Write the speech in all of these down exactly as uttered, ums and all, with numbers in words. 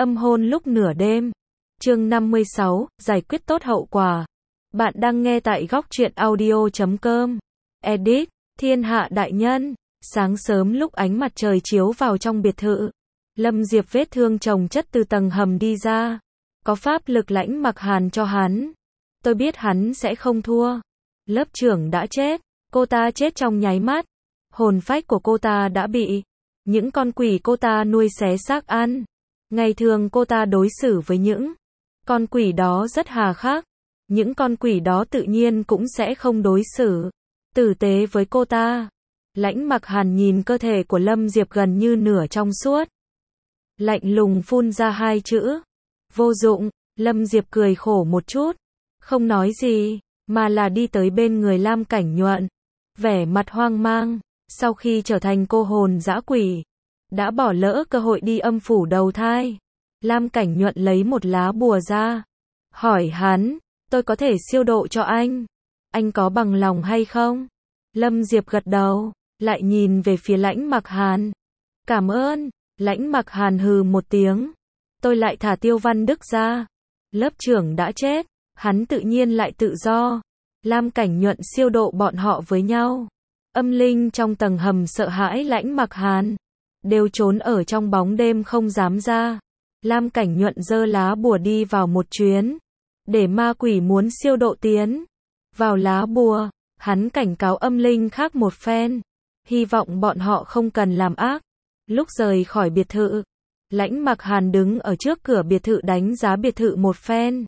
Âm hôn lúc nửa đêm. Chương năm mươi sáu, giải quyết tốt hậu quả. Bạn đang nghe tại góc truyện audio chấm com. Edit, thiên hạ đại nhân. Sáng sớm lúc ánh mặt trời chiếu vào trong biệt thự, Lâm Diệp vết thương chồng chất từ tầng hầm đi ra. Có pháp lực Lãnh Mặc Hàn cho hắn. Tôi biết hắn sẽ không thua. Lớp trưởng đã chết. Cô ta chết trong nháy mắt. Hồn phách của cô ta đã bị những con quỷ cô ta nuôi xé xác ăn. Ngày thường cô ta đối xử với những con quỷ đó rất hà khắc. Những con quỷ đó tự nhiên cũng sẽ không đối xử tử tế với cô ta. Lãnh Mặc Hàn nhìn cơ thể của Lâm Diệp gần như nửa trong suốt. Lạnh lùng phun ra hai chữ. Vô dụng. Lâm Diệp cười khổ một chút. Không nói gì, mà là đi tới bên người Lam Cảnh Nhuận. Vẻ mặt hoang mang, sau khi trở thành cô hồn dã quỷ, đã bỏ lỡ cơ hội đi âm phủ đầu thai. Lam Cảnh Nhuận lấy một lá bùa ra. Hỏi hắn, tôi có thể siêu độ cho anh. Anh có bằng lòng hay không? Lâm Diệp gật đầu, lại nhìn về phía Lãnh Mặc Hàn. Cảm ơn. Lãnh Mặc Hàn hừ một tiếng. Tôi lại thả Tiêu Văn Đức ra. Lớp trưởng đã chết, hắn tự nhiên lại tự do. Lam Cảnh Nhuận siêu độ bọn họ với nhau. Âm linh trong tầng hầm sợ hãi Lãnh Mặc Hàn, đều trốn ở trong bóng đêm không dám ra. Lam Cảnh Nhuận giơ lá bùa đi vào một chuyến, để ma quỷ muốn siêu độ tiến vào lá bùa. Hắn cảnh cáo âm linh khác một phen, hy vọng bọn họ không cần làm ác. Lúc rời khỏi biệt thự, Lãnh Mặc Hàn đứng ở trước cửa biệt thự đánh giá biệt thự một phen.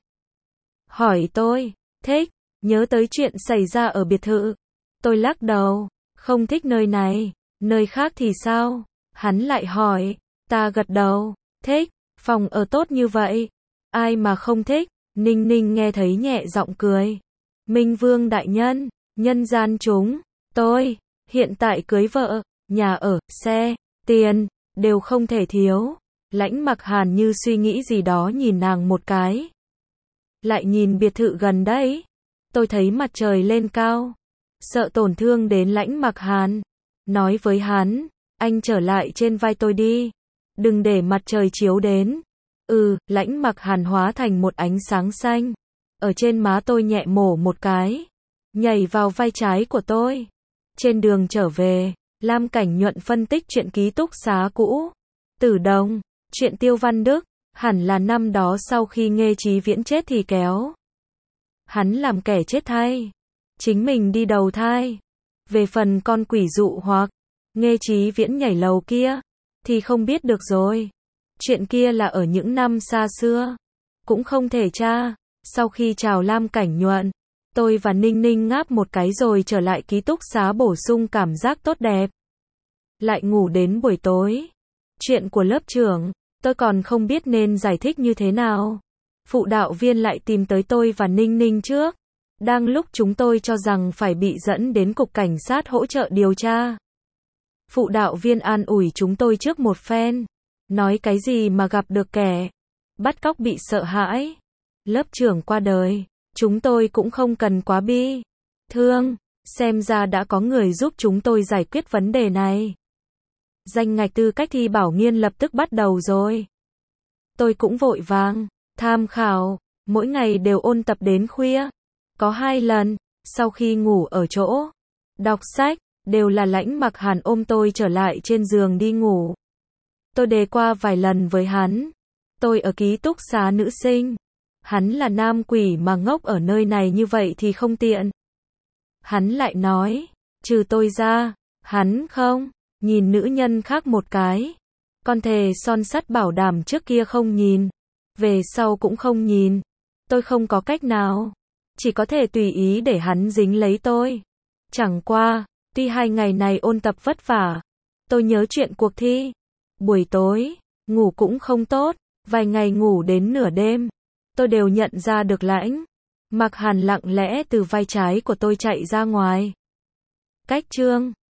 Hỏi tôi, thích, nhớ tới chuyện xảy ra ở biệt thự. Tôi lắc đầu, không thích nơi này, nơi khác thì sao? Hắn lại hỏi, ta gật đầu, thích, phòng ở tốt như vậy, ai mà không thích? Ninh Ninh nghe thấy nhẹ giọng cười. Minh Vương đại nhân, nhân gian chúng, tôi, hiện tại cưới vợ, nhà ở, xe, tiền, đều không thể thiếu. Lãnh Mặc Hàn như suy nghĩ gì đó nhìn nàng một cái. Lại nhìn biệt thự gần đấy. Tôi thấy mặt trời lên cao, sợ tổn thương đến Lãnh Mặc Hàn. Nói với hắn, anh trở lại trên vai tôi đi, đừng để mặt trời chiếu đến. Ừ, Lãnh Mặc Hàn hóa thành một ánh sáng xanh, ở trên má tôi nhẹ mổ một cái, nhảy vào vai trái của tôi. Trên đường trở về, Lam Cảnh Nhuận phân tích chuyện ký túc xá cũ, Tử Đồng, chuyện Tiêu Văn Đức, hẳn là năm đó sau khi Nghê Chí Viễn chết thì kéo hắn làm kẻ chết thay, chính mình đi đầu thai. Về phần con quỷ dụ hoặc Nghê Chí Viễn nhảy lầu kia, thì không biết được rồi. Chuyện kia là ở những năm xa xưa, cũng không thể tra. Sau khi chào Lam Cảnh Nhuận, tôi và Ninh Ninh ngáp một cái rồi trở lại ký túc xá bổ sung cảm giác tốt đẹp. Lại ngủ đến buổi tối. Chuyện của lớp trưởng, tôi còn không biết nên giải thích như thế nào. Phụ đạo viên lại tìm tới tôi và Ninh Ninh trước. Đang lúc chúng tôi cho rằng phải bị dẫn đến cục cảnh sát hỗ trợ điều tra. Phụ đạo viên an ủi chúng tôi trước một phen. Nói cái gì mà gặp được kẻ bắt cóc bị sợ hãi. Lớp trưởng qua đời, chúng tôi cũng không cần quá bi thương. Xem ra đã có người giúp chúng tôi giải quyết vấn đề này. Danh ngạch tư cách thi bảo nghiên lập tức bắt đầu rồi. Tôi cũng vội vàng tham khảo, mỗi ngày đều ôn tập đến khuya. Có hai lần, sau khi ngủ ở chỗ đọc sách, đều là Lãnh Mặc Hàn ôm tôi trở lại trên giường đi ngủ. Tôi đề qua vài lần với hắn. Tôi ở ký túc xá nữ sinh, hắn là nam quỷ mà ngốc ở nơi này như vậy thì không tiện. Hắn lại nói, trừ tôi ra, hắn không nhìn nữ nhân khác một cái. Con thề son sắt bảo đảm trước kia không nhìn, về sau cũng không nhìn. Tôi không có cách nào, chỉ có thể tùy ý để hắn dính lấy tôi. Chẳng qua, tuy hai ngày này ôn tập vất vả, tôi nhớ chuyện cuộc thi. Buổi tối, ngủ cũng không tốt, vài ngày ngủ đến nửa đêm. Tôi đều nhận ra được Lãnh Mặc Hàn lặng lẽ từ vai trái của tôi chạy ra ngoài. Cách chương